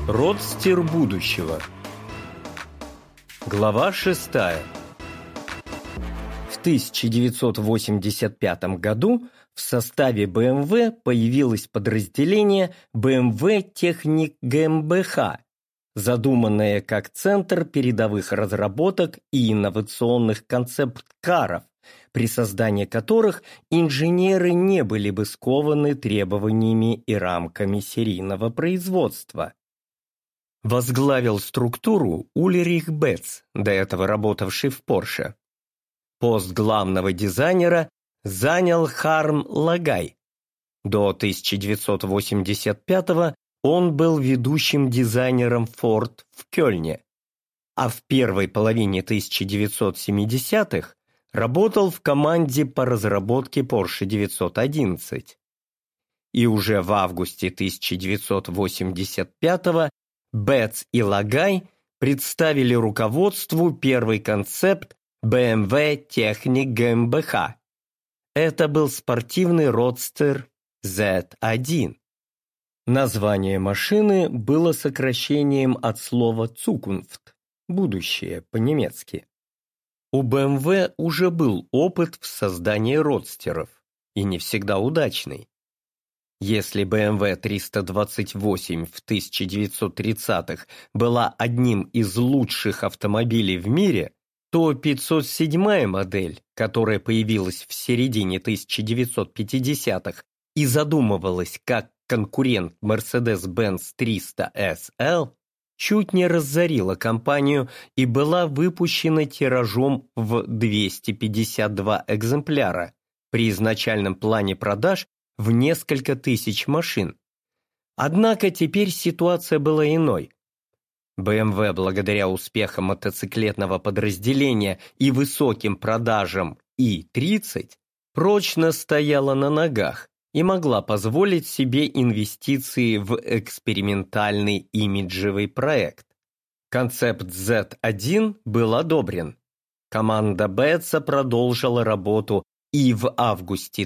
Родстер будущего. Глава 6. В 1985 году в составе BMW появилось подразделение BMW Technik GmbH, задуманное как центр передовых разработок и инновационных концепт-каров, при создании которых инженеры не были бы скованы требованиями и рамками серийного производства. Возглавил структуру Ульрих Бетц, до этого работавший в Porsche. Пост главного дизайнера занял Харм Лагай. До 1985-го он был ведущим дизайнером Ford в Кёльне, а в первой половине 1970-х работал в команде по разработке Porsche 911. И уже в августе 1985-го Бетц и Лагай представили руководству первый концепт BMW Technik GmbH. Это был спортивный родстер Z1. Название машины было сокращением от слова «Zukunft» – «будущее» по-немецки. У BMW уже был опыт в создании родстеров, и не всегда удачный. Если BMW 328 в 1930-х была одним из лучших автомобилей в мире, то 507-я модель, которая появилась в середине 1950-х и задумывалась как конкурент Mercedes-Benz 300 SL, чуть не разорила компанию и была выпущена тиражом в 252 экземпляра при изначальном плане продаж в несколько тысяч машин. Однако теперь ситуация была иной. BMW, благодаря успехам мотоциклетного подразделения и высоким продажам И-30, прочно стояла на ногах и могла позволить себе инвестиции в экспериментальный имиджевый проект. Концепт Z1 был одобрен. Команда Бетца продолжила работу и в августе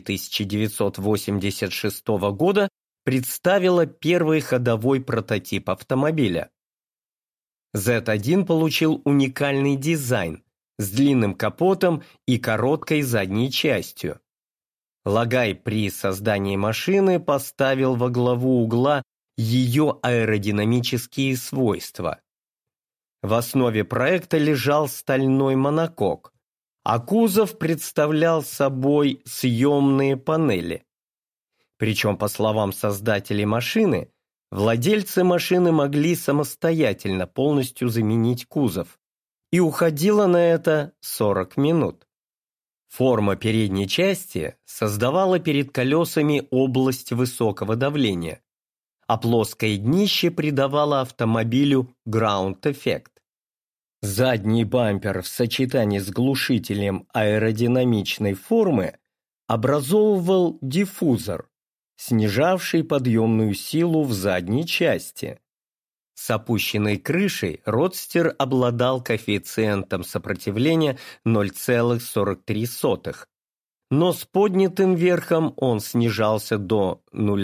1986 года представила первый ходовой прототип автомобиля. Z1 получил уникальный дизайн с длинным капотом и короткой задней частью. Лагай при создании машины поставил во главу угла ее аэродинамические свойства. В основе проекта лежал стальной монокок, а кузов представлял собой съемные панели. Причем, по словам создателей машины, владельцы машины могли самостоятельно полностью заменить кузов, и уходило на это 40 минут. Форма передней части создавала перед колесами область высокого давления, а плоское днище придавало автомобилю граунд-эффект. Задний бампер в сочетании с глушителем аэродинамичной формы образовывал диффузор, снижавший подъемную силу в задней части. С опущенной крышей родстер обладал коэффициентом сопротивления 0,43, но с поднятым верхом он снижался до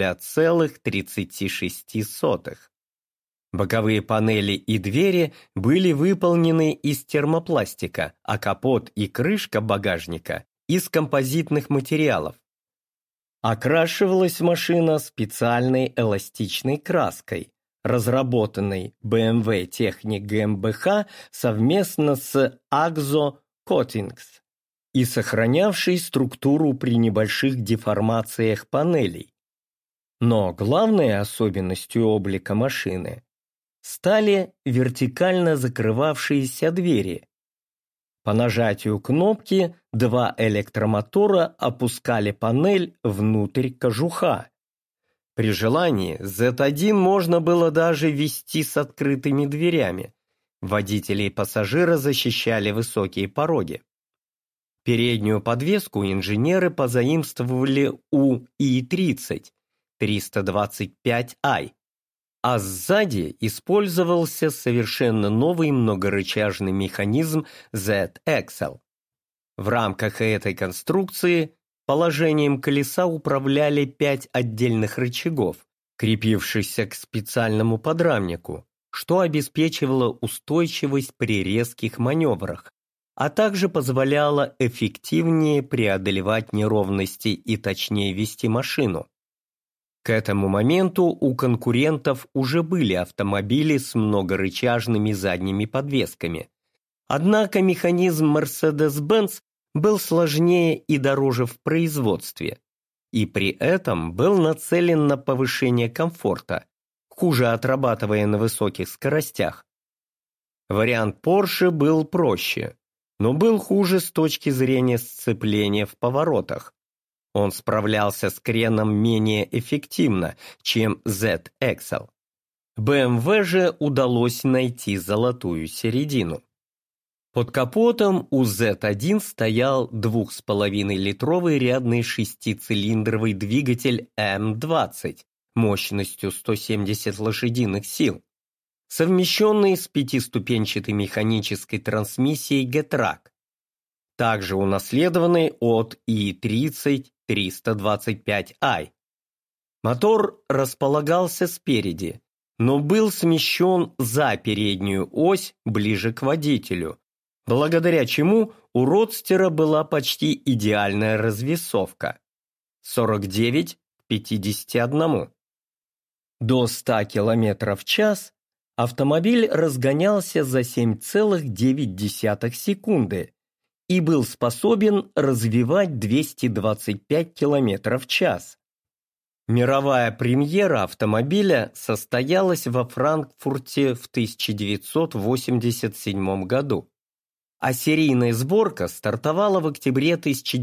0,36. Боковые панели и двери были выполнены из термопластика, а капот и крышка багажника – из композитных материалов. Окрашивалась машина специальной эластичной краской, разработанной BMW Technik GmbH совместно с Akzo Coatings и сохранявшей структуру при небольших деформациях панелей. Но главной особенностью облика машины стали вертикально закрывавшиеся двери. По нажатию кнопки два электромотора опускали панель внутрь кожуха. При желании Z1 можно было даже везти с открытыми дверями. Водители и пассажира защищали высокие пороги. Переднюю подвеску инженеры позаимствовали у И-30 325i, а сзади использовался совершенно новый многорычажный механизм Z-Axle. В рамках этой конструкции положением колеса управляли 5 отдельных рычагов, крепившийся к специальному подрамнику, что обеспечивало устойчивость при резких маневрах, а также позволяло эффективнее преодолевать неровности и точнее вести машину. К этому моменту у конкурентов уже были автомобили с многорычажными задними подвесками. Однако механизм Mercedes-Benz был сложнее и дороже в производстве, и при этом был нацелен на повышение комфорта, хуже отрабатывая на высоких скоростях. Вариант Porsche был проще, но был хуже с точки зрения сцепления в поворотах. Он справлялся с креном менее эффективно, чем Z-Excel. BMW же удалось найти золотую середину. Под капотом у Z1 стоял 2,5-литровый рядный шестицилиндровый двигатель М20 мощностью 170 лошадиных сил, совмещенный с пятиступенчатой механической трансмиссией Getrack, также унаследованный от i30-325i. Мотор располагался спереди, но был смещен за переднюю ось ближе к водителю, благодаря чему у родстера была почти идеальная развесовка – 49 к 51. До 100 км в час автомобиль разгонялся за 7,9 секунды и был способен развивать 225 км в час. Мировая премьера автомобиля состоялась во Франкфурте в 1987 году, а серийная сборка стартовала в октябре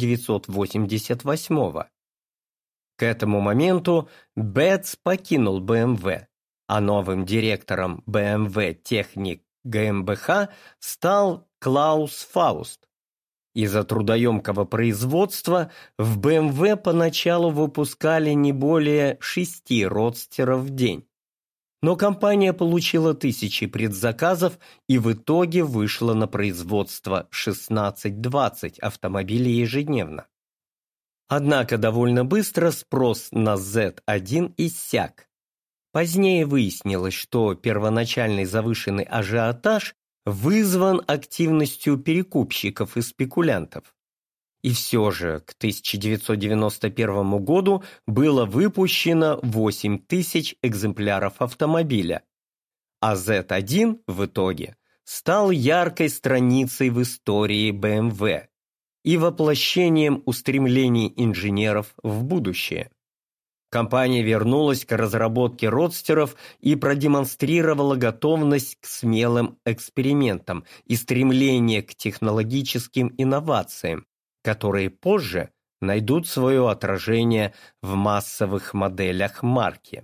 1988. К этому моменту Бетц покинул BMW, а новым директором BMW Technik GmbH стал Клаус Фауст. Из-за трудоемкого производства в BMW поначалу выпускали не более 6 родстеров в день. Но компания получила тысячи предзаказов и в итоге вышла на производство 16-20 автомобилей ежедневно. Однако довольно быстро спрос на Z1 иссяк. Позднее выяснилось, что первоначальный завышенный ажиотаж вызван активностью перекупщиков и спекулянтов. И все же к 1991 году было выпущено 8 тысяч экземпляров автомобиля, а Z1 в итоге стал яркой страницей в истории BMW и воплощением устремлений инженеров в будущее. Компания вернулась к разработке родстеров и продемонстрировала готовность к смелым экспериментам и стремление к технологическим инновациям, которые позже найдут свое отражение в массовых моделях марки.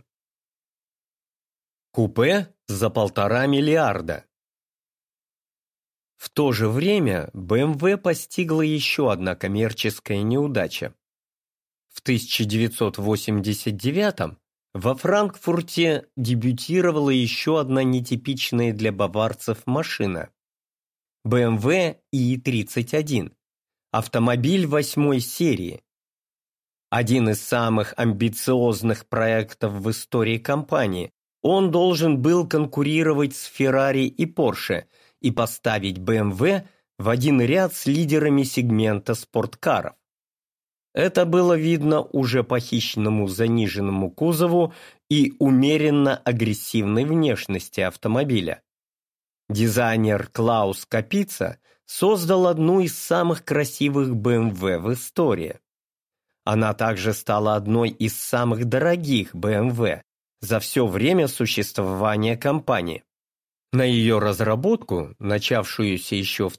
Купе за 1,5 миллиарда. В то же время BMW постигла еще одна коммерческая неудача. В 1989 во Франкфурте дебютировала еще одна нетипичная для баварцев машина – BMW i31, автомобиль 8 серии. Один из самых амбициозных проектов в истории компании. Он должен был конкурировать с Ferrari и Porsche и поставить BMW в один ряд с лидерами сегмента спорткаров. Это было видно уже по хищному заниженному кузову и умеренно агрессивной внешности автомобиля. Дизайнер Клаус Капица создал одну из самых красивых BMW в истории. Она также стала одной из самых дорогих BMW за все время существования компании. На ее разработку, начавшуюся еще в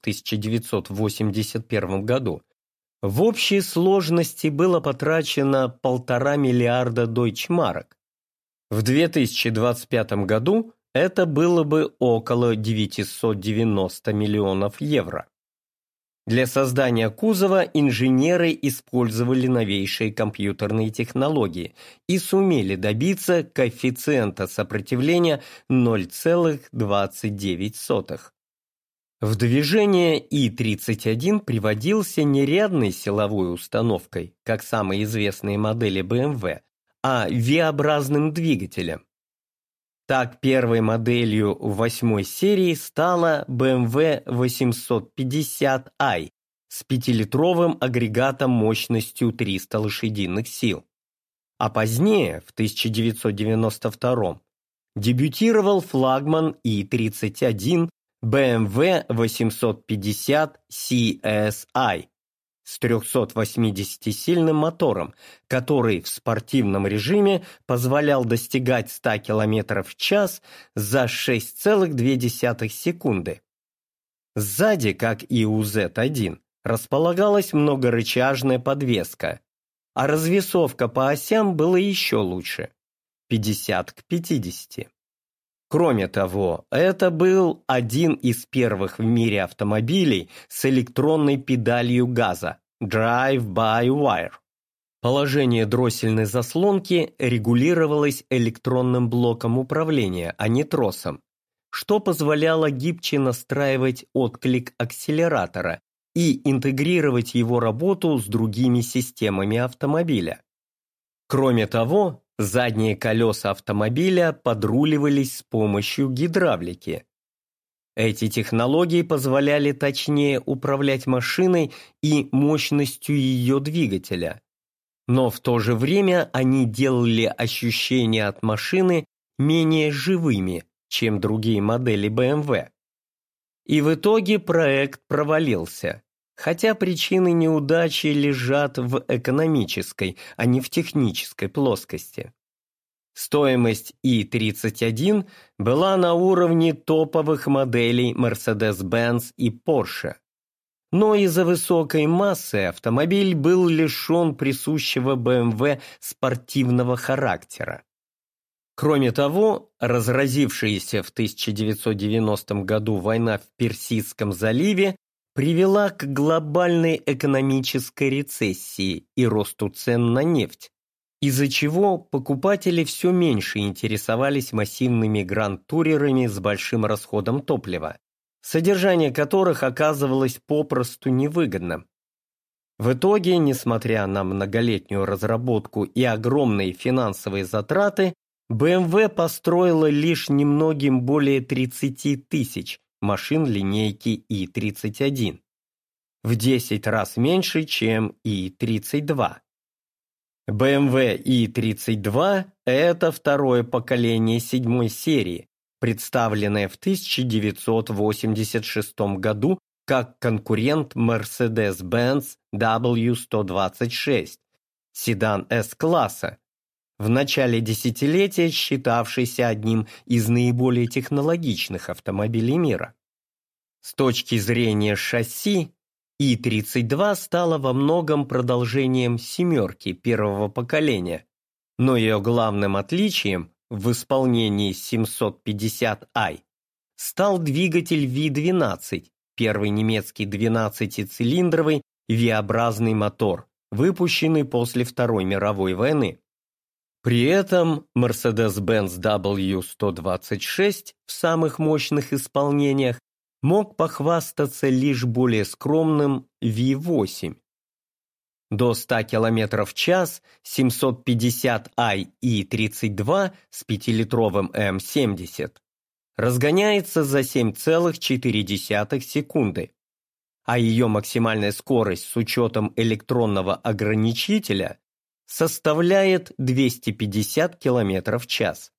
1981 году, в общей сложности было потрачено 1,5 миллиарда дойчмарок. В 2025 году это было бы около 990 миллионов евро. Для создания кузова инженеры использовали новейшие компьютерные технологии и сумели добиться коэффициента сопротивления 0,29. В движение i31 приводился не рядной силовой установкой, как самые известные модели BMW, а V-образным двигателем. Так, первой моделью 8 серии стала BMW 850i с 5-литровым агрегатом мощностью 300 лошадиных сил. А позднее, в 1992 дебютировал флагман i31 BMW 850 CSI с 380-сильным мотором, который в спортивном режиме позволял достигать 100 км в час за 6,2 секунды. Сзади, как и у Z1, располагалась многорычажная подвеска, а развесовка по осям была еще лучше – 50:50. Кроме того, это был один из первых в мире автомобилей с электронной педалью газа Drive-by-Wire. Положение дроссельной заслонки регулировалось электронным блоком управления, а не тросом, что позволяло гибче настраивать отклик акселератора и интегрировать его работу с другими системами автомобиля. Кроме того, задние колеса автомобиля подруливались с помощью гидравлики. Эти технологии позволяли точнее управлять машиной и мощностью ее двигателя. Но в то же время они делали ощущения от машины менее живыми, чем другие модели BMW. И в итоге проект провалился. Хотя причины неудачи лежат в экономической, а не в технической плоскости. Стоимость i31 была на уровне топовых моделей Mercedes-Benz и Porsche. Но из-за высокой массы автомобиль был лишен присущего BMW спортивного характера. Кроме того, разразившаяся в 1990 году война в Персидском заливе привела к глобальной экономической рецессии и росту цен на нефть, из-за чего покупатели все меньше интересовались массивными гранд-турерами с большим расходом топлива, содержание которых оказывалось попросту невыгодным. В итоге, несмотря на многолетнюю разработку и огромные финансовые затраты, BMW построила лишь немногим более 30 тысяч машин линейки i31, в 10 раз меньше, чем i32. BMW i32 – это второе поколение 7 серии, представленное в 1986 году как конкурент Mercedes-Benz W126, седан S-класса, в начале десятилетия считавшийся одним из наиболее технологичных автомобилей мира. С точки зрения шасси, i32 стала во многом продолжением «семерки» первого поколения, но ее главным отличием в исполнении 750i стал двигатель V12, первый немецкий 12-цилиндровый V-образный мотор, выпущенный после Второй мировой войны. При этом Mercedes-Benz W126 в самых мощных исполнениях мог похвастаться лишь более скромным V8. До 100 км в час 750i i32 с 5-литровым М70 разгоняется за 7,4 секунды, а ее максимальная скорость с учетом электронного ограничителя составляет 250 км в час.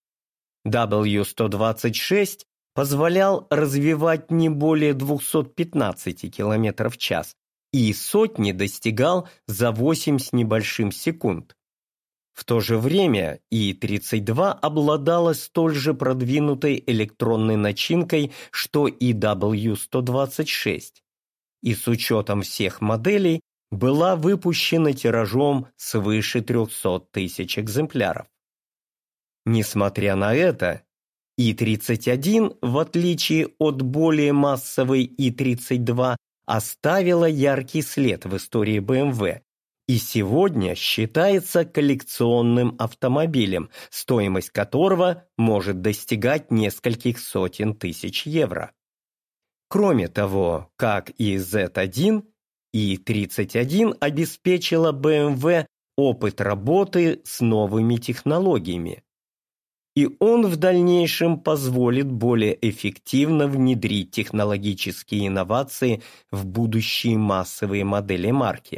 W126 позволял развивать не более 215 км в час и сотни достигал за 8 с небольшим секунд. В то же время i32 обладала столь же продвинутой электронной начинкой, что и W126, и с учетом всех моделей была выпущена тиражом свыше 300 тысяч экземпляров. Несмотря на это, i31, в отличие от более массовой i32, оставила яркий след в истории BMW и сегодня считается коллекционным автомобилем, стоимость которого может достигать нескольких сотен тысяч евро. Кроме того, как и Z1, i31 обеспечила BMW опыт работы с новыми технологиями. И он в дальнейшем позволит более эффективно внедрить технологические инновации в будущие массовые модели марки.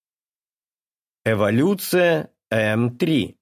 Эволюция М3.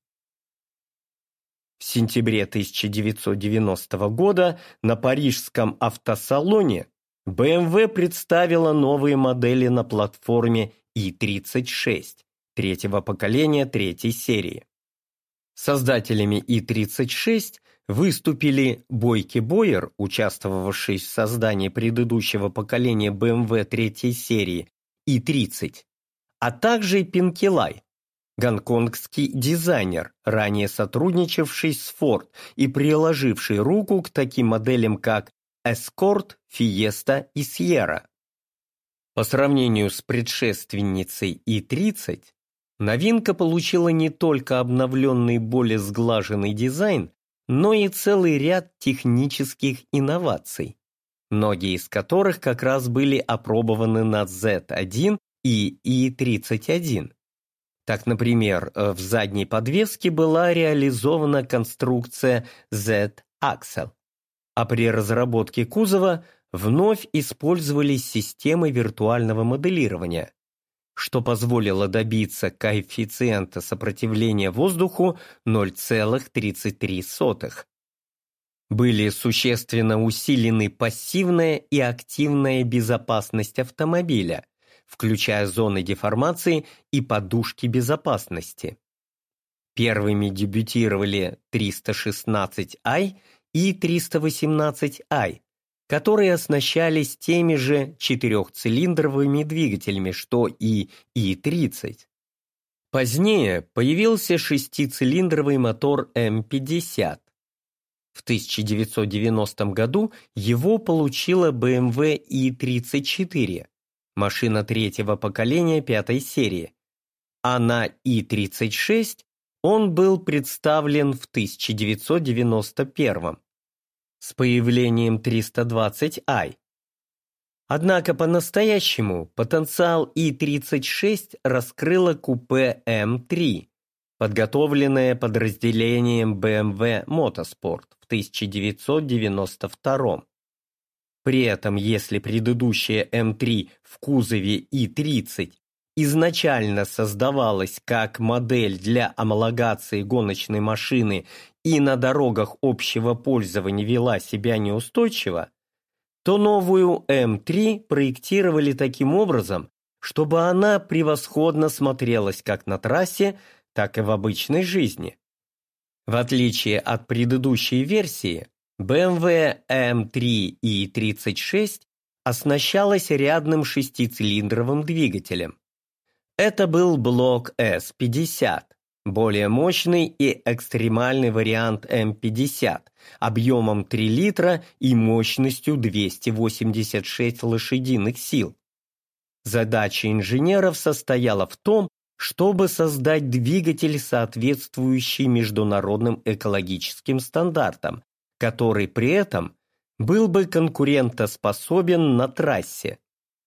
В сентябре 1990 года на парижском автосалоне BMW представила новые модели на платформе i36 третьего поколения третьей серии. Создателями i36 выступили Бойке Бойер, участвовавший в создании предыдущего поколения BMW третьей серии i30, а также Пинкелай, гонконгский дизайнер, ранее сотрудничавший с Ford и приложивший руку к таким моделям, как Escort, Fiesta и Sierra. По сравнению с предшественницей i30, новинка получила не только обновленный, более сглаженный дизайн, но и целый ряд технических инноваций, многие из которых как раз были опробованы на Z1 и i31. Так, например, в задней подвеске была реализована конструкция Z-Axle, а при разработке кузова вновь использовались системы виртуального моделирования, что позволило добиться коэффициента сопротивления воздуху 0,33. Были существенно усилены пассивная и активная безопасность автомобиля, включая зоны деформации и подушки безопасности. Первыми дебютировали 316i и 318i, которые оснащались теми же четырехцилиндровыми двигателями, что и i30. Позднее появился шестицилиндровый мотор М50. В 1990 году его получила BMW i34, машина третьего поколения пятой серии, а на i36 он был представлен в 1991 с появлением 320i. Однако по-настоящему потенциал i36 раскрыло купе М3, подготовленное подразделением BMW Motorsport в 1992. При этом, если предыдущая М3 в кузове i30 изначально создавалась как модель для homологации гоночной машины и на дорогах общего пользования вела себя неустойчиво, то новую М3 проектировали таким образом, чтобы она превосходно смотрелась как на трассе, так и в обычной жизни. В отличие от предыдущей версии, BMW M3 i36 оснащалась рядным шестицилиндровым двигателем. Это был блок S50, более мощный и экстремальный вариант М50, объемом 3 литра и мощностью 286 лошадиных сил. Задача инженеров состояла в том, чтобы создать двигатель, соответствующий международным экологическим стандартам, который при этом был бы конкурентоспособен на трассе.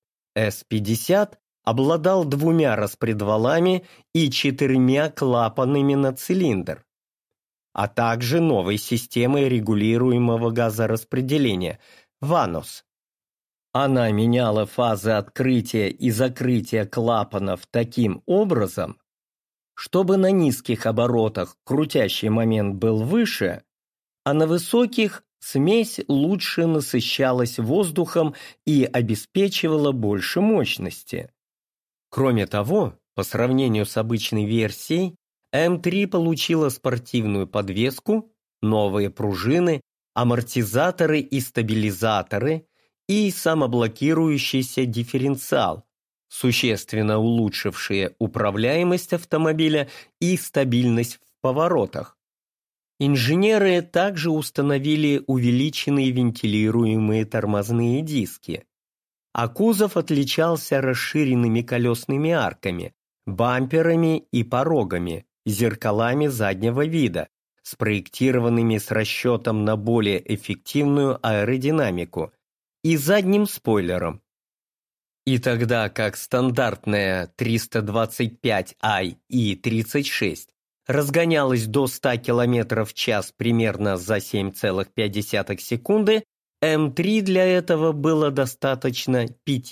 С-50 обладал 2 распредвалами и 4 клапанами на цилиндр, а также новой системой регулируемого газораспределения VANOS. Она меняла фазы открытия и закрытия клапанов таким образом, чтобы на низких оборотах крутящий момент был выше, а на высоких смесь лучше насыщалась воздухом и обеспечивала больше мощности. Кроме того, по сравнению с обычной версией, М3 получила спортивную подвеску, новые пружины, амортизаторы и стабилизаторы и самоблокирующийся дифференциал, существенно улучшившие управляемость автомобиля и стабильность в поворотах. Инженеры также установили увеличенные вентилируемые тормозные диски, а кузов отличался расширенными колесными арками, бамперами и порогами, зеркалами заднего вида, спроектированными с расчетом на более эффективную аэродинамику, и задним спойлером. И тогда как стандартная 325i и 36 разгонялась до 100 км в час примерно за 7,5 секунды, М3 для этого было достаточно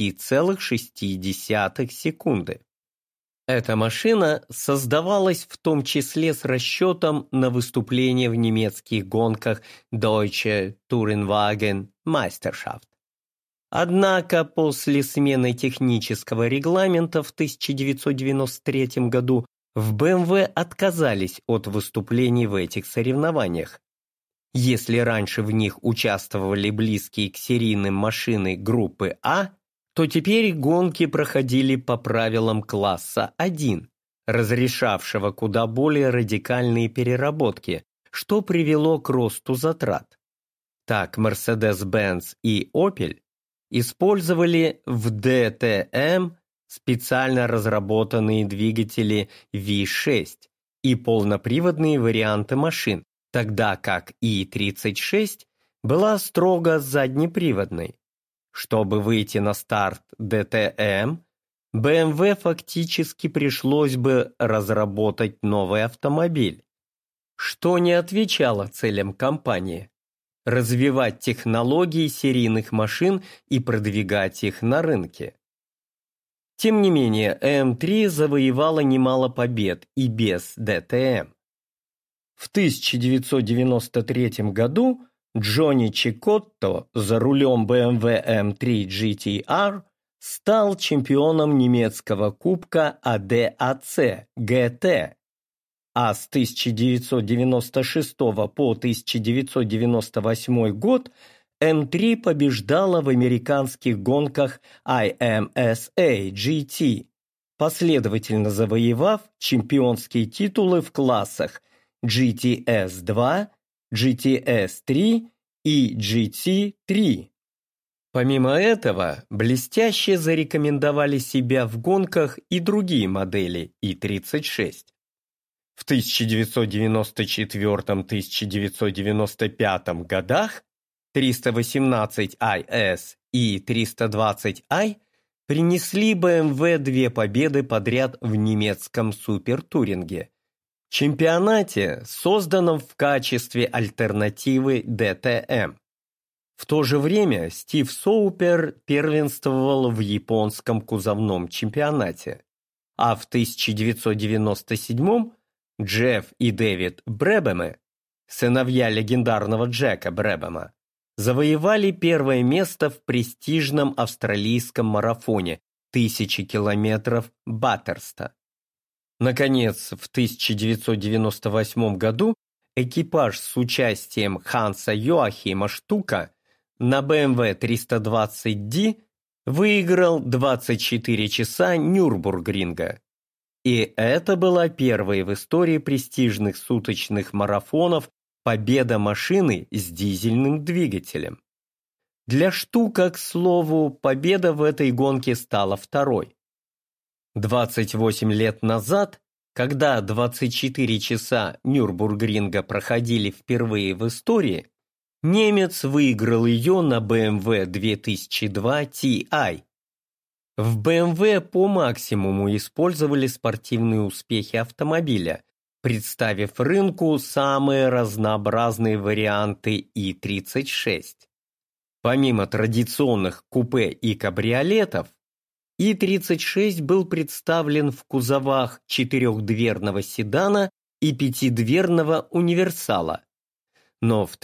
5,6 секунды. Эта машина создавалась в том числе с расчетом на выступление в немецких гонках Deutsche Tourenwagen Meisterschaft. Однако после смены технического регламента в 1993 году в BMW отказались от выступлений в этих соревнованиях. Если раньше в них участвовали близкие к серийным машины группы А, то теперь гонки проходили по правилам класса 1, разрешавшего куда более радикальные переработки, что привело к росту затрат. Так Mercedes-Benz и Opel использовали в DTM специально разработанные двигатели V6 и полноприводные варианты машин, тогда как И-36 была строго заднеприводной. Чтобы выйти на старт DTM, BMW фактически пришлось бы разработать новый автомобиль, что не отвечало целям компании – развивать технологии серийных машин и продвигать их на рынке. Тем не менее, М3 завоевала немало побед и без DTM. В 1993 году Джонни Чикотто за рулем BMW M3 GT-R стал чемпионом немецкого кубка ADAC GT, а с 1996 по 1998 год М3 побеждала в американских гонках IMSA GT, последовательно завоевав чемпионские титулы в классах GTS-2, GTS-3 и GT-3. Помимо этого, блестяще зарекомендовали себя в гонках и другие модели И-36. В 1994-1995 годах 318IS и 320i принесли BMW две победы подряд в немецком супертуринге, чемпионате, созданном в качестве альтернативы DTM. В то же время Стив Соупер первенствовал в японском кузовном чемпионате, а в 1997 Джефф и Дэвид Брэбэмы, сыновья легендарного Джека Брэбэма, завоевали первое место в престижном австралийском марафоне 1000 километров Баттерста. Наконец, в 1998 году экипаж с участием Ханса Йоахима Штука на BMW 320D выиграл 24 часа Нюрбургринга. И это была первая в истории престижных суточных марафонов победа машины с дизельным двигателем. Для Штука, к слову, победа в этой гонке стала второй. 28 лет назад, когда 24 часа Нюрбургринга проходили впервые в истории, немец выиграл ее на BMW 2002 Ti. В BMW по максимуму использовали спортивные успехи автомобиля, представив рынку самые разнообразные варианты И-36. Помимо традиционных купе и кабриолетов, И-36 был представлен в кузовах четырехдверного седана и пятидверного универсала. Но в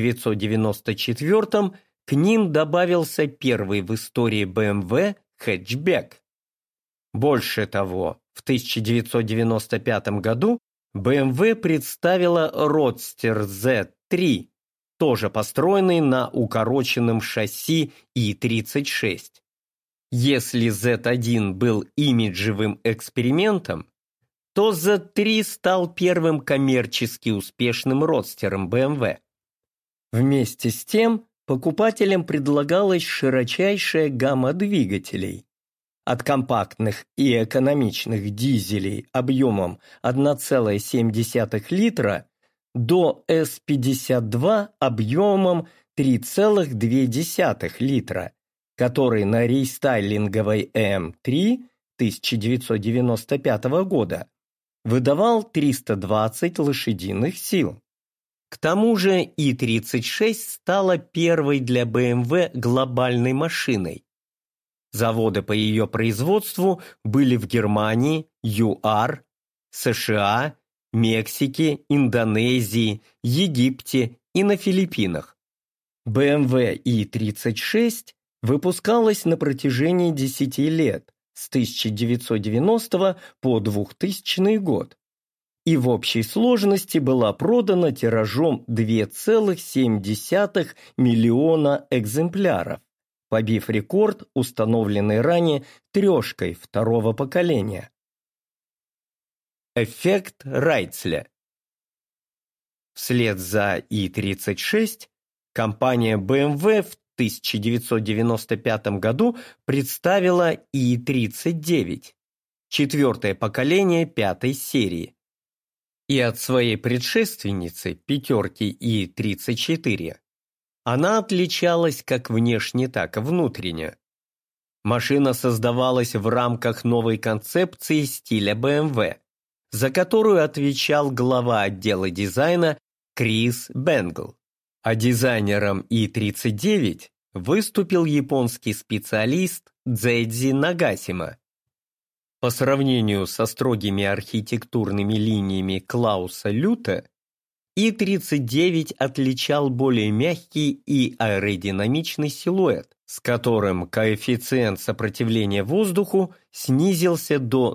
1994 к ним добавился первый в истории BMW хэтчбэк. Больше того, в 1995 году BMW представила Roadster Z3, тоже построенный на укороченном шасси И-36. Если Z1 был имиджевым экспериментом, то Z3 стал первым коммерчески успешным родстером BMW. Вместе с тем, покупателям предлагалась широчайшая гамма двигателей. От компактных и экономичных дизелей объемом 1,7 литра до S52 объемом 3,2 литра, который на рестайлинговой М3 1995 года выдавал 320 лошадиных сил. К тому же И-36 стала первой для BMW глобальной машиной. Заводы по ее производству были в Германии, ЮАР, США, Мексике, Индонезии, Египте и на Филиппинах. BMW И-36 выпускалась на протяжении 10 лет, с 1990 по 2000 год, и в общей сложности была продана тиражом 2,7 миллиона экземпляров, побив рекорд, установленный ранее трешкой второго поколения. Эффект Райцля. Вслед за И-36 компания BMW в 1995 году представила И-39, четвертое поколение пятой серии, и от своей предшественницы, пятерки И-34, она отличалась как внешне, так и внутренне. Машина создавалась в рамках новой концепции стиля BMW, за которую отвечал глава отдела дизайна Крис Бенгл. А дизайнером И-39 выступил японский специалист Дзэдзи Нагасима. По сравнению со строгими архитектурными линиями Клауса Люта, И-39 отличал более мягкий и аэродинамичный силуэт, с которым коэффициент сопротивления воздуху снизился до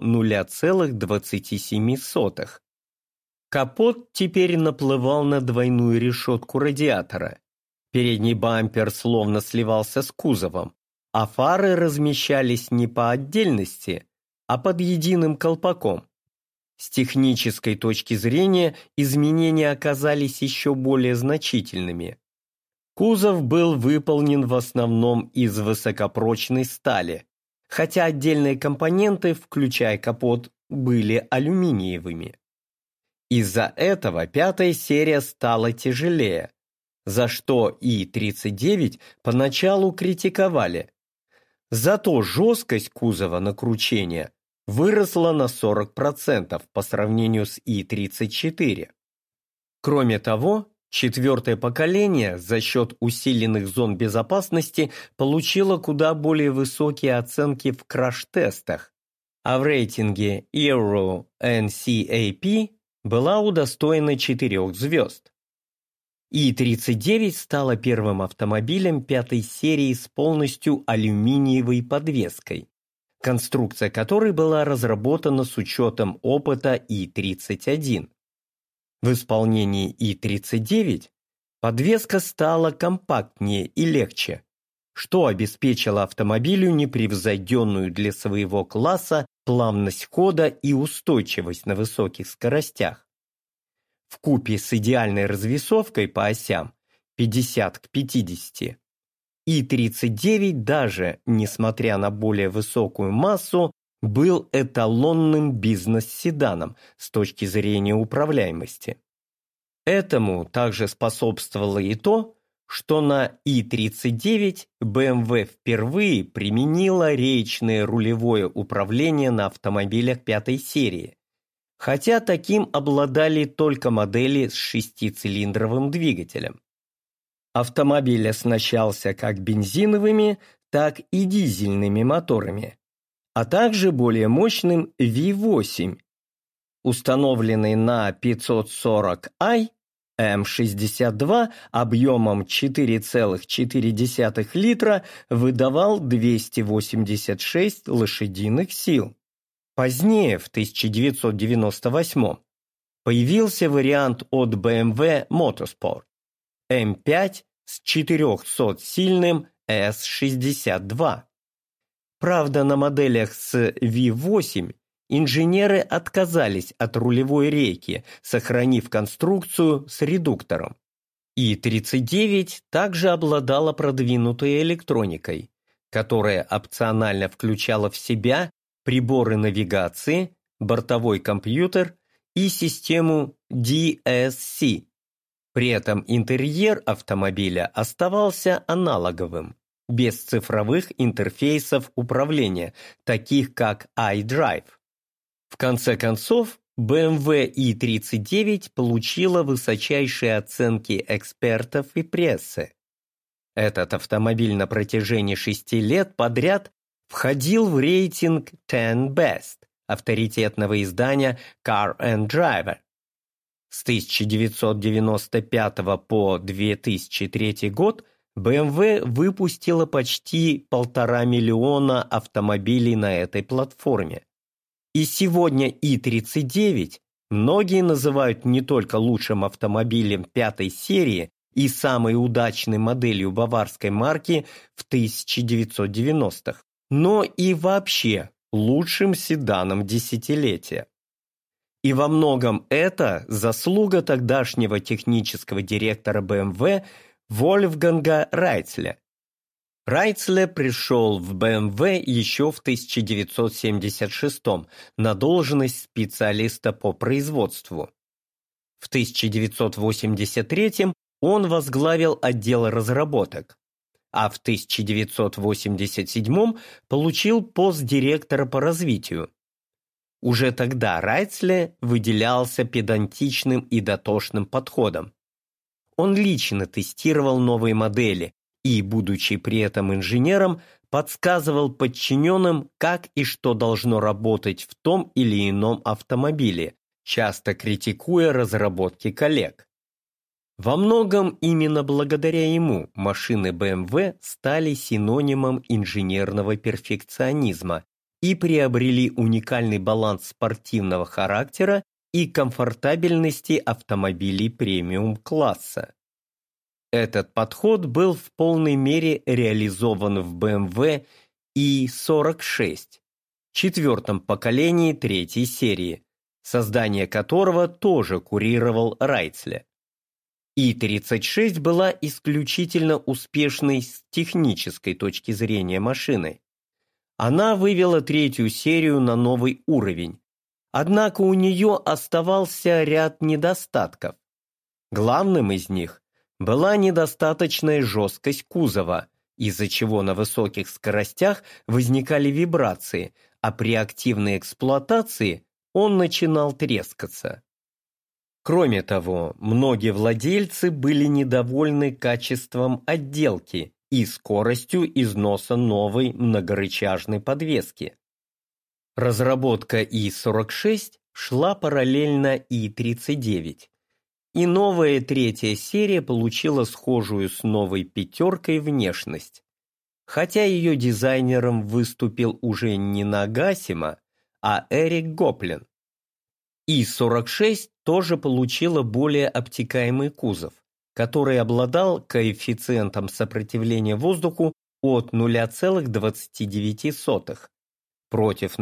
0,27. Капот теперь наплывал на двойную решетку радиатора. Передний бампер словно сливался с кузовом, а фары размещались не по отдельности, а под единым колпаком. С технической точки зрения изменения оказались еще более значительными. Кузов был выполнен в основном из высокопрочной стали, хотя отдельные компоненты, включая капот, были алюминиевыми. Из-за этого пятая серия стала тяжелее, за что И-39 поначалу критиковали. Зато жесткость кузова на кручение выросла на 40% по сравнению с И-34. Кроме того, четвертое поколение за счет усиленных зон безопасности получило куда более высокие оценки в краш-тестах, а в рейтинге Euro NCAP была удостоена 4 звезд. И-39 стала первым автомобилем пятой серии с полностью алюминиевой подвеской, конструкция которой была разработана с учетом опыта И-31. В исполнении И-39 подвеска стала компактнее и легче, что обеспечило автомобилю непревзойденную для своего класса плавность хода и устойчивость на высоких скоростях. Вкупе с идеальной развесовкой по осям 50:50, И-39 даже, несмотря на более высокую массу, был эталонным бизнес-седаном с точки зрения управляемости. Этому также способствовало и то, что на И-39 BMW впервые применила речное рулевое управление на автомобилях пятой серии, хотя таким обладали только модели с 6-цилиндровым двигателем. Автомобиль оснащался как бензиновыми, так и дизельными моторами, а также более мощным V8, установленный на 540i М62 объемом 4,4 литра, выдавал 286 лошадиных сил. Позднее, в 1998, появился вариант от BMW Motorsport М5 с 400-сильным С62. Правда, на моделях с V8 инженеры отказались от рулевой рейки, сохранив конструкцию с редуктором. И-39 также обладала продвинутой электроникой, которая опционально включала в себя приборы навигации, бортовой компьютер и систему DSC. При этом интерьер автомобиля оставался аналоговым. без цифровых интерфейсов управления, таких как iDrive. В конце концов, BMW i39 получила высочайшие оценки экспертов и прессы. Этот автомобиль на протяжении 6 лет подряд входил в рейтинг 10 Best авторитетного издания Car and Driver. С 1995 по 2003 год BMW выпустила почти 1,5 миллиона автомобилей на этой платформе. И сегодня i39 многие называют не только лучшим автомобилем пятой серии и самой удачной моделью баварской марки в 1990-х, но и вообще лучшим седаном десятилетия. И во многом это заслуга тогдашнего технического директора BMW Вольфганга Райцля. Райцле пришел в BMW еще в 1976 на должность специалиста по производству. В 1983 он возглавил отдел разработок, а в 1987 получил пост директора по развитию. Уже тогда Райцле выделялся педантичным и дотошным подходом. Он лично тестировал новые модели и, будучи при этом инженером, подсказывал подчиненным, как и что должно работать в том или ином автомобиле, часто критикуя разработки коллег. Во многом именно благодаря ему машины BMW стали синонимом инженерного перфекционизма и приобрели уникальный баланс спортивного характера и комфортабельности автомобилей премиум-класса. Этот подход был в полной мере реализован в BMW i46, четвертом поколении третьей серии, создание которого тоже курировал Райцле. i36 была исключительно успешной с технической точки зрения машиной. Она вывела третью серию на новый уровень, однако у нее оставался ряд недостатков. Главным из них была недостаточная жесткость кузова, из-за чего на высоких скоростях возникали вибрации, а при активной эксплуатации он начинал трескаться. Кроме того, многие владельцы были недовольны качеством отделки и скоростью износа новой многорычажной подвески. Разработка i46 шла параллельно i39, и новая третья серия получила схожую с новой пятеркой внешность, хотя ее дизайнером выступил уже не Нагасима, а Эрик Гоплин. i46 тоже получила более обтекаемый кузов, который обладал коэффициентом сопротивления воздуху от 0,29 против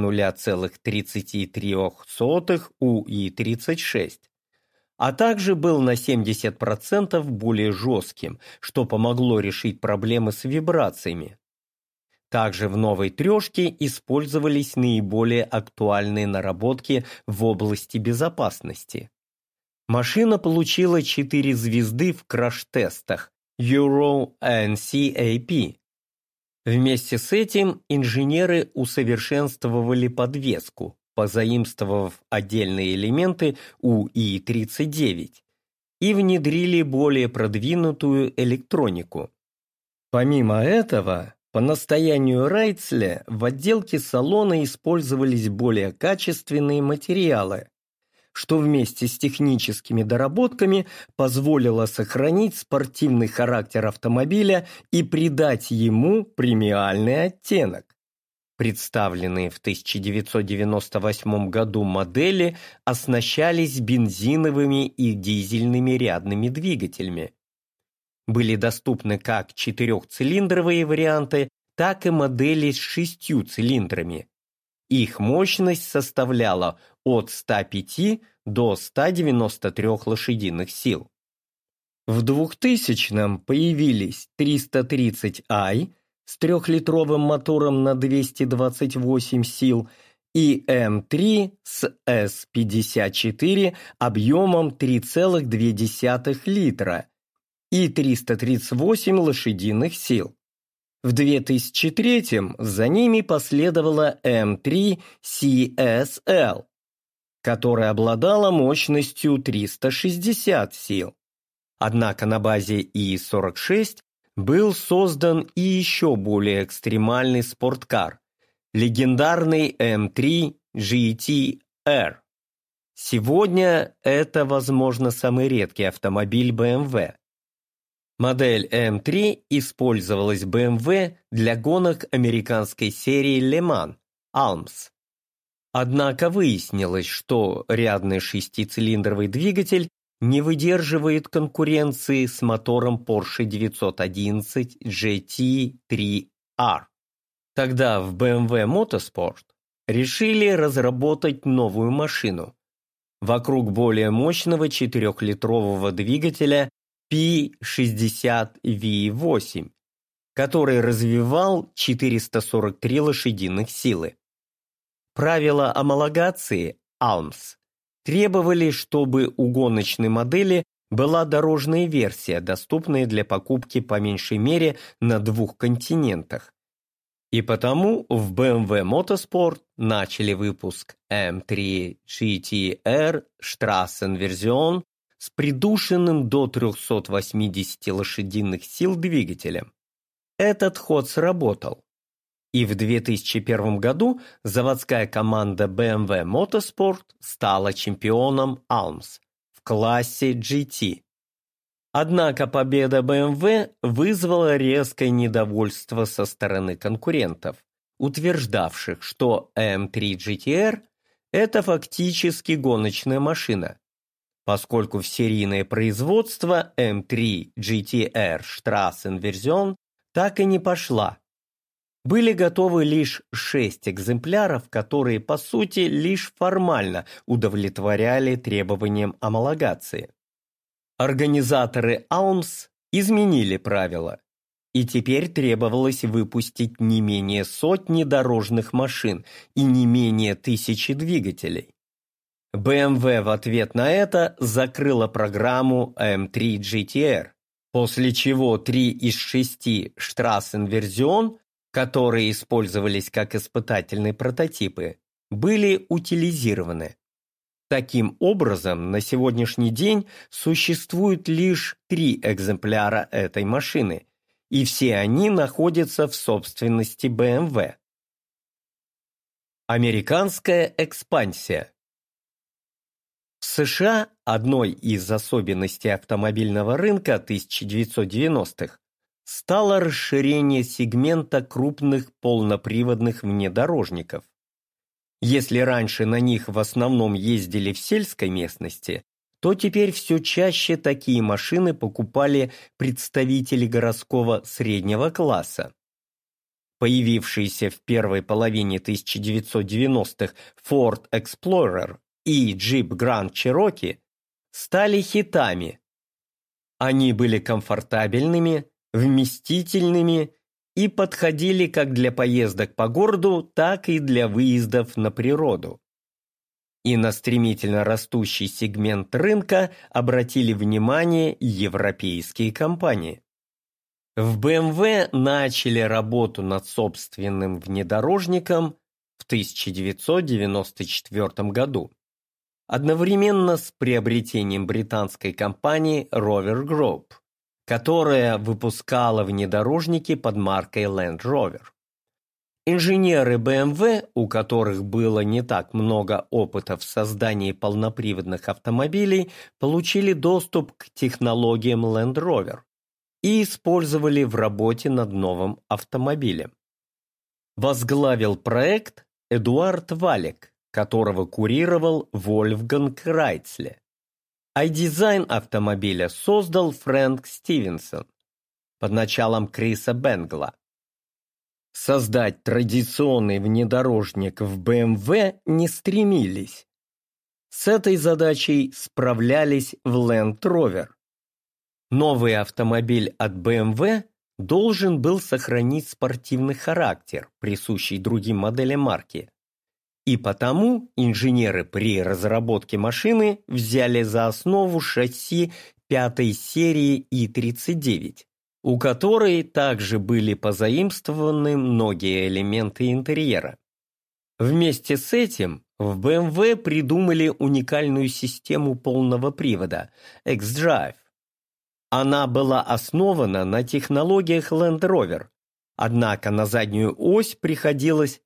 0,33 у i36, а также был на 70% более жестким, что помогло решить проблемы с вибрациями. Также в новой трешке использовались наиболее актуальные наработки в области безопасности. Машина получила 4 звезды в краш-тестах Euro NCAP. Вместе с этим инженеры усовершенствовали подвеску, позаимствовав отдельные элементы у i39, и внедрили более продвинутую электронику. Помимо этого, по настоянию Райцле в отделке салона использовались более качественные материалы, что вместе с техническими доработками позволило сохранить спортивный характер автомобиля и придать ему премиальный оттенок. Представленные в 1998 году модели оснащались бензиновыми и дизельными рядными двигателями. Были доступны как 4-цилиндровые варианты, так и модели с 6 цилиндрами. Их мощность составляла от 105 до 193 лошадиных сил. В 2000-м появились 330i с 3-литровым мотором на 228 сил и М3 с С54 объемом 3,2 литра и 338 лошадиных сил. В 2003 за ними последовала М3 CSL, которая обладала мощностью 360 сил. Однако на базе И-46 был создан и еще более экстремальный спорткар – легендарный М3 GT-R. Сегодня это, возможно, самый редкий автомобиль BMW. Модель М3 использовалась BMW для гонок американской серии Le Mans ALMS. Однако выяснилось, что рядный шестицилиндровый двигатель не выдерживает конкуренции с мотором Porsche 911 GT3R. Тогда в BMW Motorsport решили разработать новую машину вокруг более мощного 4-литрового двигателя P60V8, который развивал 443 лошадиных силы. Правила гомологации ALMS требовали, чтобы у гоночной модели была дорожная версия, доступная для покупки по меньшей мере на 2 континентах. И потому в BMW Motorsport начали выпуск M3 GT-R Straßenversion с придушенным до 380 лошадиных сил двигателем. Этот ход сработал. И в 2001 году заводская команда BMW Motorsport стала чемпионом ALMS в классе GT. Однако победа BMW вызвала резкое недовольство со стороны конкурентов, утверждавших, что M3 GT-R – это фактически гоночная машина, поскольку в серийное производство M3 GT-R Straßenversion так и не пошла. Были готовы лишь 6 экземпляров, которые, по сути, лишь формально удовлетворяли требованиям гомологации. Организаторы ALMS изменили правила, и теперь требовалось выпустить не менее 100 дорожных машин и не менее 1000 двигателей. BMW в ответ на это закрыла программу M3 GT-R, после чего 3 из 6 Straßenversion, которые использовались как испытательные прототипы, были утилизированы. Таким образом, на сегодняшний день существует лишь 3 экземпляра этой машины, и все они находятся в собственности BMW. Американская экспансия. В США одной из особенностей автомобильного рынка 1990-х стало расширение сегмента крупных полноприводных внедорожников. Если раньше на них в основном ездили в сельской местности, то теперь все чаще такие машины покупали представители городского среднего класса. Появившиеся в первой половине 1990-х Ford Explorer и Jeep Grand Cherokee стали хитами. Они были комфортабельными, вместительными и подходили как для поездок по городу, так и для выездов на природу. И на стремительно растущий сегмент рынка обратили внимание европейские компании. В BMW начали работу над собственным внедорожником в 1994 году, одновременно с приобретением британской компании Rover Group, которая выпускала внедорожники под маркой Land Rover. Инженеры BMW, у которых было не так много опыта в создании полноприводных автомобилей, получили доступ к технологиям Land Rover и использовали в работе над новым автомобилем. Возглавил проект Эдуард Валек, которого курировал Вольфганг Райцле. А дизайн автомобиля создал Фрэнк Стивенсон под началом Криса Бенгла. Создать традиционный внедорожник в BMW не стремились. С этой задачей справлялись в Land Rover. Новый автомобиль от BMW должен был сохранить спортивный характер, присущий другим моделям марки. И потому инженеры при разработке машины взяли за основу шасси 5-й серии И-39, у которой также были позаимствованы многие элементы интерьера. Вместе с этим в BMW придумали уникальную систему полного привода X-Drive. Она была основана на технологиях Land Rover, однако на заднюю ось приходилось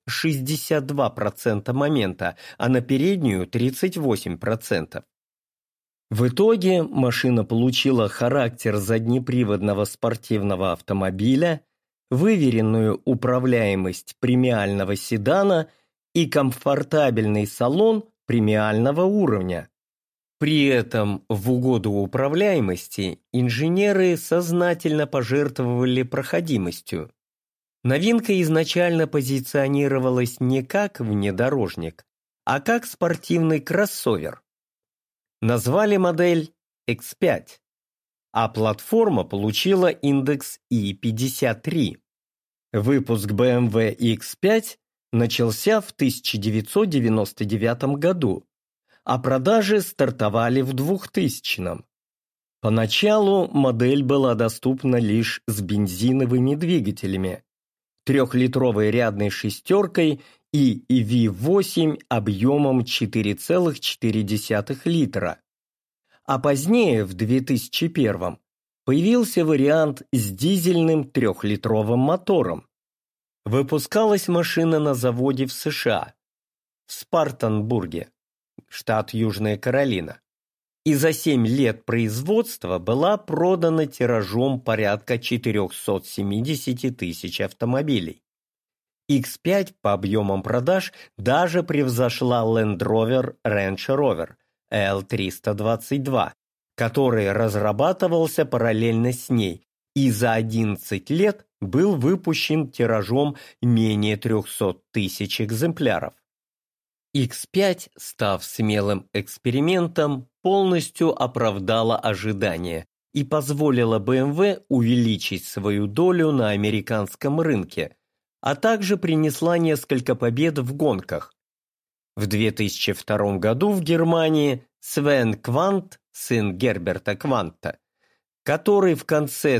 62% момента, а на переднюю 38%. В итоге машина получила характер заднеприводного спортивного автомобиля, выверенную управляемость премиального седана и комфортабельный салон премиального уровня. При этом в угоду управляемости инженеры сознательно пожертвовали проходимостью. Новинка изначально позиционировалась не как внедорожник, а как спортивный кроссовер. Назвали модель X5, а платформа получила индекс I-53. Выпуск BMW X5 начался в 1999 году, а продажи стартовали в 2000-м. Поначалу модель была доступна лишь с бензиновыми двигателями, 3-литровой рядной шестеркой и V8 объемом 4,4 литра. А позднее, в 2001-м, появился вариант с дизельным 3-литровым мотором. Выпускалась машина на заводе в США, в Спартанбурге, штат Южная Каролина, и за 7 лет производства была продана тиражом порядка 470 тысяч автомобилей. X5 по объемам продаж даже превзошла Land Rover Range Rover L322, который разрабатывался параллельно с ней и за 11 лет был выпущен тиражом менее 300 тысяч экземпляров. X5, став смелым экспериментом, полностью оправдала ожидания и позволила BMW увеличить свою долю на американском рынке, а также принесла несколько побед в гонках. В 2002 году в Германии Свен Квант, сын Герберта Кванта, который в конце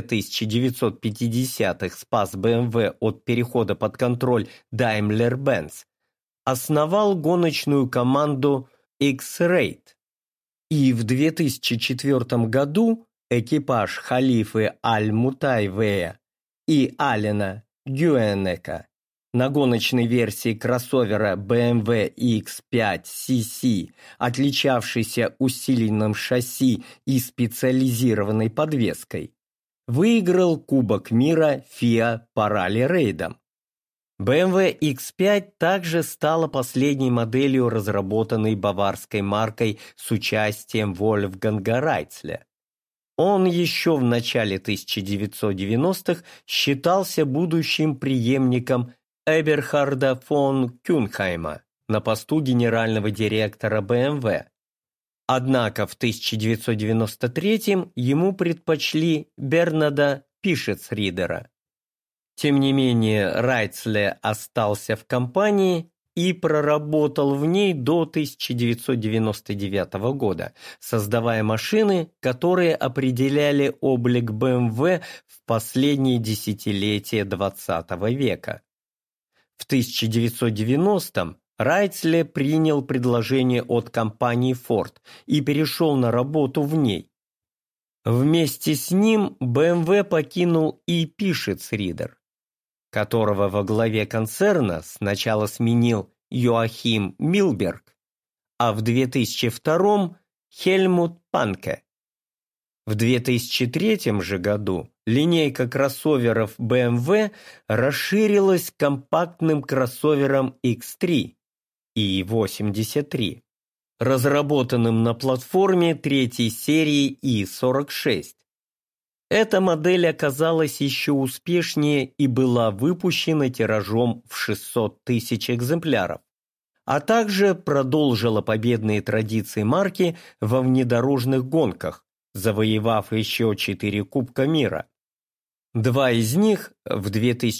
1950-х спас BMW от перехода под контроль Daimler-Benz, основал гоночную команду X-Rate. И в 2004 году экипаж Халифы Аль-Мутайвея и Алена Гюэнека на гоночной версии кроссовера BMW X5 CC, отличавшейся усиленным шасси и специализированной подвеской, выиграл Кубок мира FIA по ралли-рейдам. BMW X5 также стала последней моделью, разработанной баварской маркой с участием Вольфганга Райцля. Он еще в начале 1990-х считался будущим преемником Эберхарда фон Кюнхайма на посту генерального директора BMW. Однако в 1993-м ему предпочли Бернарда Пишецридера. Тем не менее, Райцле остался в компании и проработал в ней до 1999 года, создавая машины, которые определяли облик BMW в последние десятилетия XX века. В 1990-м Райцле принял предложение от компании Ford и перешел на работу в ней. Вместе с ним BMW покинул и Пишецридер, которого во главе концерна сначала сменил Йоахим Милберг, а в 2002-м Хельмут Панке. В 2003 же году линейка кроссоверов BMW расширилась компактным кроссовером X3 и 83, разработанным на платформе третьей серии i46. Эта модель оказалась еще успешнее и была выпущена тиражом в 600 тысяч экземпляров, а также продолжила победные традиции марки во внедорожных гонках, завоевав еще 4 Кубка мира. 2 из них в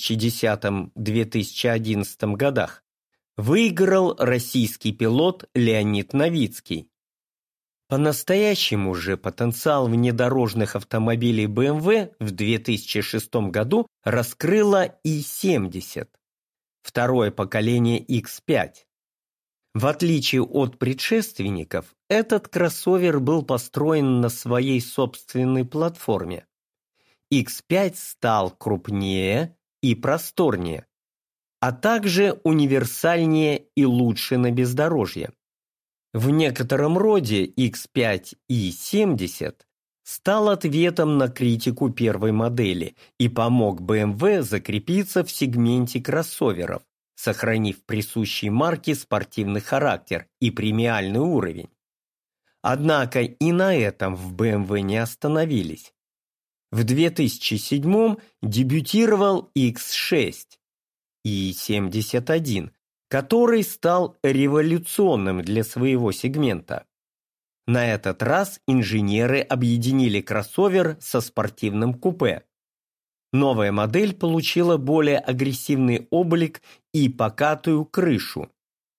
2010-2011 годах выиграл российский пилот Леонид Новицкий. По-настоящему же потенциал внедорожных автомобилей BMW в 2006 году раскрыла i70, второе поколение X5. В отличие от предшественников, этот кроссовер был построен на своей собственной платформе. X5 стал крупнее и просторнее, а также универсальнее и лучше на бездорожье. В некотором роде X5 i70 стал ответом на критику первой модели и помог BMW закрепиться в сегменте кроссоверов, сохранив присущий марке спортивный характер и премиальный уровень. Однако и на этом в BMW не остановились. В 2007 дебютировал X6 i71, который стал революционным для своего сегмента. На этот раз инженеры объединили кроссовер со спортивным купе. Новая модель получила более агрессивный облик и покатую крышу.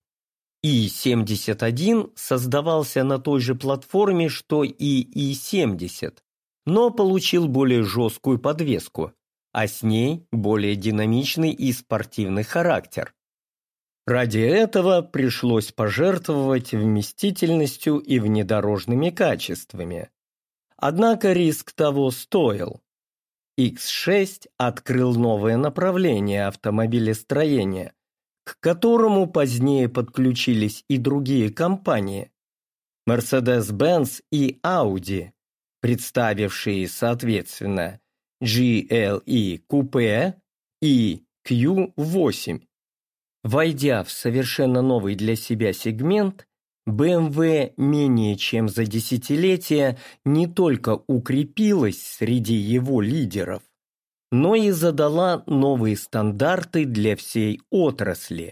i71 создавался на той же платформе, что и i70, но получил более жесткую подвеску, а с ней более динамичный и спортивный характер. Ради этого пришлось пожертвовать вместительностью и внедорожными качествами. Однако риск того стоил. X6 открыл новое направление автомобилестроения, к которому позднее подключились и другие компании. Mercedes-Benz и Audi, представившие, соответственно, GLE Coupe и Q8. Войдя в совершенно новый для себя сегмент, BMW менее чем за десятилетие не только укрепилась среди его лидеров, но и задала новые стандарты для всей отрасли.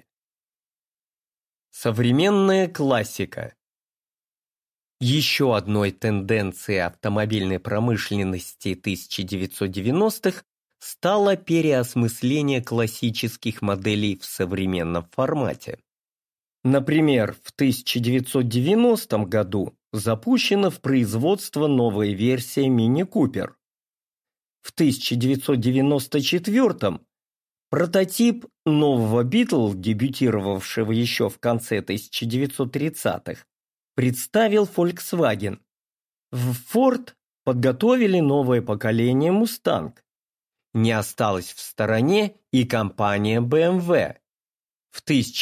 Современная классика. Еще одной тенденцией автомобильной промышленности 1990-х стало переосмысление классических моделей в современном формате. Например, в 1990 году запущена в производство новая версия Mini Cooper. В 1994 прототип нового Beetle, дебютировавшего еще в конце 1930-х, представил Volkswagen. В Ford подготовили новое поколение Mustang. Не осталась в стороне и компания BMW. В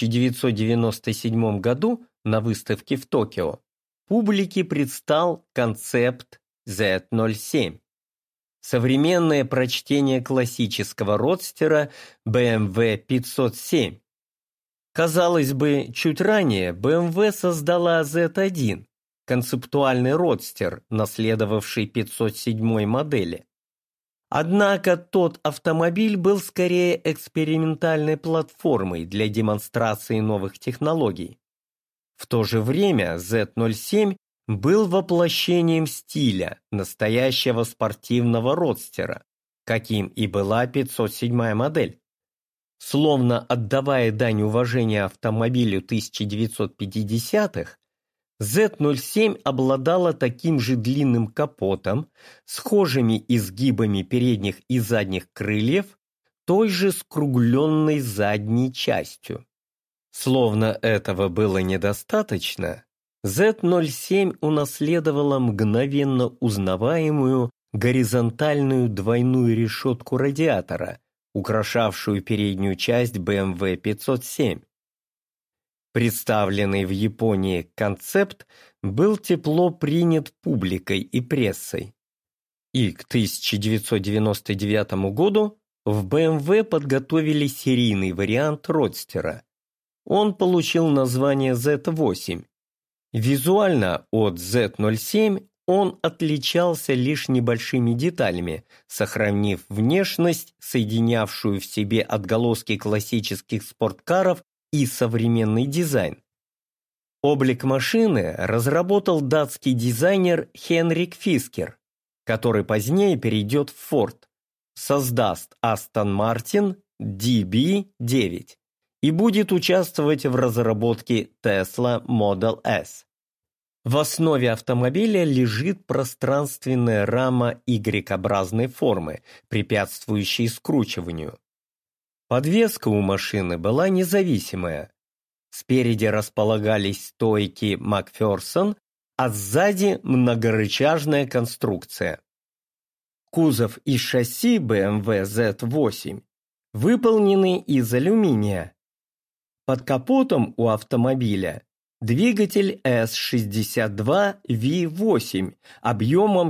1997 году на выставке в Токио публике предстал концепт Z07. Современное прочтение классического родстера BMW 507. Казалось бы, чуть ранее BMW создала Z1, концептуальный родстер, наследовавший 507 модели. Однако тот автомобиль был скорее экспериментальной платформой для демонстрации новых технологий. В то же время Z07 был воплощением стиля настоящего спортивного родстера, каким и была 507 модель. Словно отдавая дань уважения автомобилю 1950-х, Z07 обладала таким же длинным капотом, схожими изгибами передних и задних крыльев, той же скругленной задней частью. Словно этого было недостаточно, Z07 унаследовала мгновенно узнаваемую горизонтальную двойную решетку радиатора, украшавшую переднюю часть BMW 507. Представленный в Японии концепт был тепло принят публикой и прессой. И к 1999 году в BMW подготовили серийный вариант родстера. Он получил название Z8. Визуально от Z07 он отличался лишь небольшими деталями, сохранив внешность, соединявшую в себе отголоски классических спорткаров и современный дизайн. Облик машины разработал датский дизайнер Хенрик Фискер, который позднее перейдет в Ford, создаст Aston Martin DB9 и будет участвовать в разработке Tesla Model S. В основе автомобиля лежит пространственная рама Y-образной формы, препятствующая скручиванию. Подвеска у машины была независимая. Спереди располагались стойки Макферсон, а сзади многорычажная конструкция. Кузов и шасси BMW Z8 выполнены из алюминия. Под капотом у автомобиля двигатель S62V8 объемом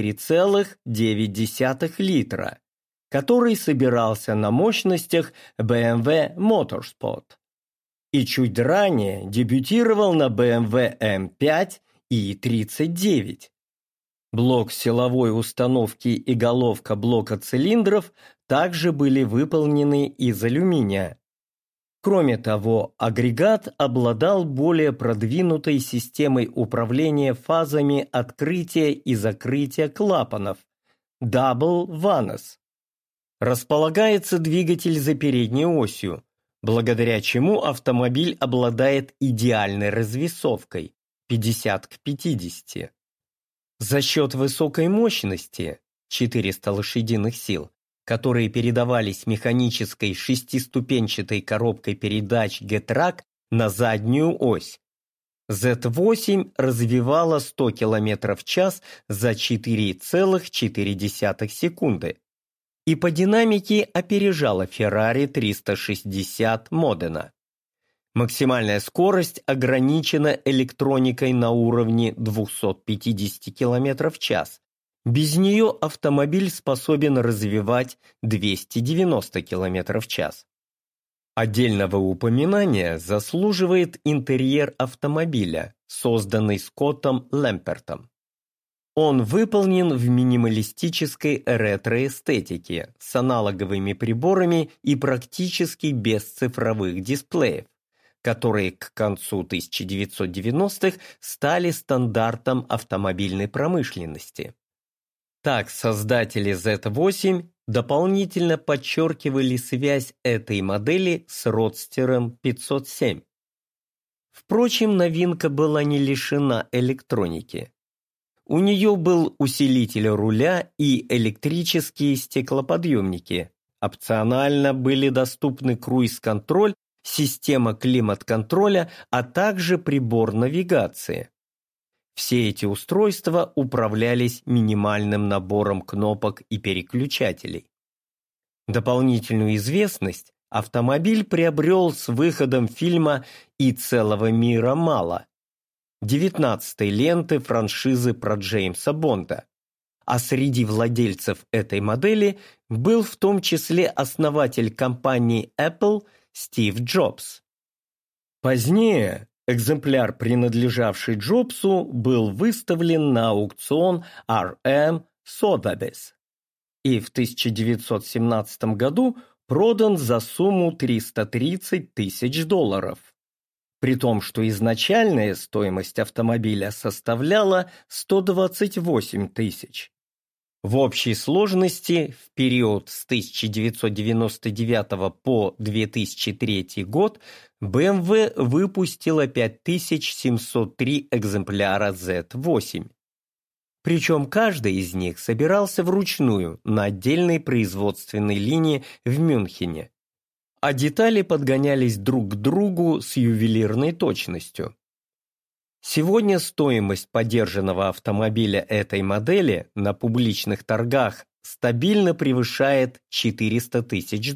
4,9 литра, который собирался на мощностях BMW Motorsport и чуть ранее дебютировал на BMW M5 и 39. Блок силовой установки и головка блока цилиндров также были выполнены из алюминия. Кроме того, агрегат обладал более продвинутой системой управления фазами открытия и закрытия клапанов Double Vanes. Располагается двигатель за передней осью, благодаря чему автомобиль обладает идеальной развесовкой 50:50. За счет высокой мощности 400 лошадиных сил, которые передавались механической шестиступенчатой коробкой передач Getrack на заднюю ось, Z8 развивала 100 км в час за 4,4 секунды и по динамике опережала Ferrari 360 Modena. Максимальная скорость ограничена электроникой на уровне 250 км в час. Без нее автомобиль способен развивать 290 км в час. Отдельного упоминания заслуживает интерьер автомобиля, созданный Скоттом Лэмпертом. Он выполнен в минималистической ретро-эстетике с аналоговыми приборами и практически без цифровых дисплеев, которые к концу 1990-х стали стандартом автомобильной промышленности. Так, создатели Z8 дополнительно подчеркивали связь этой модели с родстером 507. Впрочем, новинка была не лишена электроники. У нее был усилитель руля и электрические стеклоподъемники. Опционально были доступны круиз-контроль, система климат-контроля, а также прибор навигации. Все эти устройства управлялись минимальным набором кнопок и переключателей. Дополнительную известность автомобиль приобрел с выходом фильма «И целого мира мало», 19-й ленты франшизы про Джеймса Бонда. А среди владельцев этой модели был в том числе основатель компании Apple Стив Джобс. Позднее экземпляр, принадлежавший Джобсу, был выставлен на аукцион RM Sotheby's и в 1917 году продан за сумму $330 тысяч, при том, что изначальная стоимость автомобиля составляла 128 тысяч. В общей сложности в период с 1999 по 2003 год BMW выпустила 5703 экземпляра Z8. Причем каждый из них собирался вручную на отдельной производственной линии в Мюнхене, а детали подгонялись друг к другу с ювелирной точностью. Сегодня стоимость подержанного автомобиля этой модели на публичных торгах стабильно превышает $400 тысяч.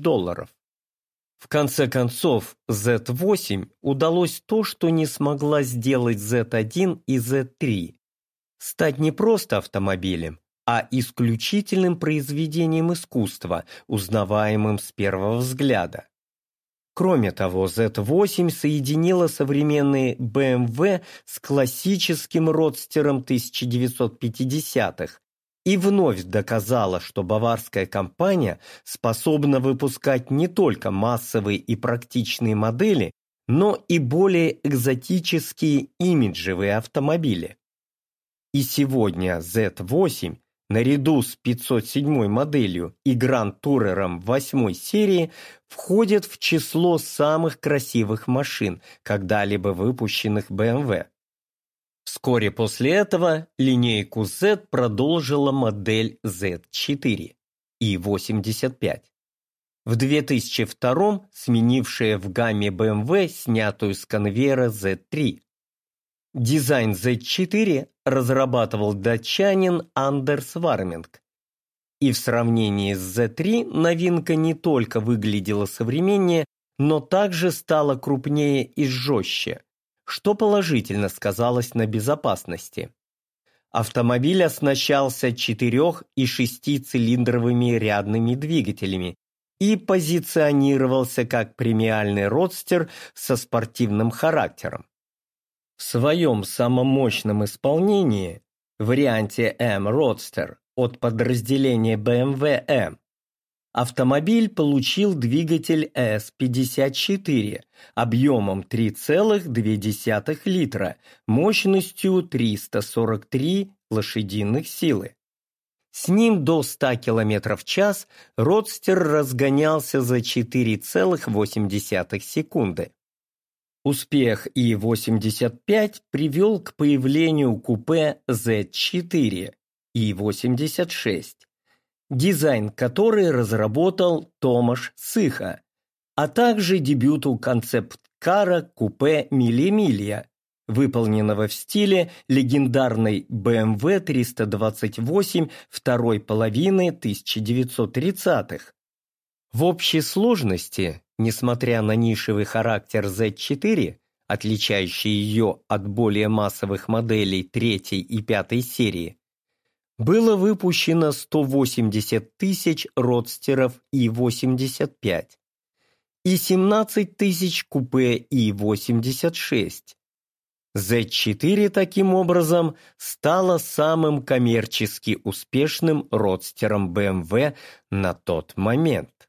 В конце концов, Z8 удалось то, что не смогла сделать Z1 и Z3 – стать не просто автомобилем, а исключительным произведением искусства, узнаваемым с первого взгляда. Кроме того, Z8 соединила современные BMW с классическим родстером 1950-х и вновь доказала, что баварская компания способна выпускать не только массовые и практичные модели, но и более экзотические имиджевые автомобили. И сегодня Z8 наряду с 507 моделью и Grand Tourer'ом 8 серии входит в число самых красивых машин, когда-либо выпущенных BMW. Вскоре после этого линейку Z продолжила модель Z4 и 85. В 2002 сменившая в гамме BMW снятую с конвейера Z3. Дизайн Z4 разрабатывал датчанин Андерс Варминг. И в сравнении с Z3 новинка не только выглядела современнее, но также стала крупнее и жестче, что положительно сказалось на безопасности. Автомобиль оснащался 4- и 6-цилиндровыми рядными двигателями и позиционировался как премиальный родстер со спортивным характером. В своем самом мощном исполнении, варианте M-Roadster от подразделения BMW M, автомобиль получил двигатель S54 объемом 3,2 литра, мощностью 343 лошадиных силы. С ним до 100 км в час родстер разгонялся за 4,8 секунды. Успех И-85 привел к появлению купе Z4 И-86, дизайн который разработал Томаш Сыха, а также дебюту концепт-кара купе Мили-Милья, выполненного в стиле легендарной BMW 328 второй половины 1930-х. В общей сложности, несмотря на нишевый характер Z4, отличающий ее от более массовых моделей 3 и 5 серии, было выпущено 180 тысяч родстеров И-85 и 17 тысяч купе И-86. Z4 таким образом стала самым коммерчески успешным родстером BMW на тот момент.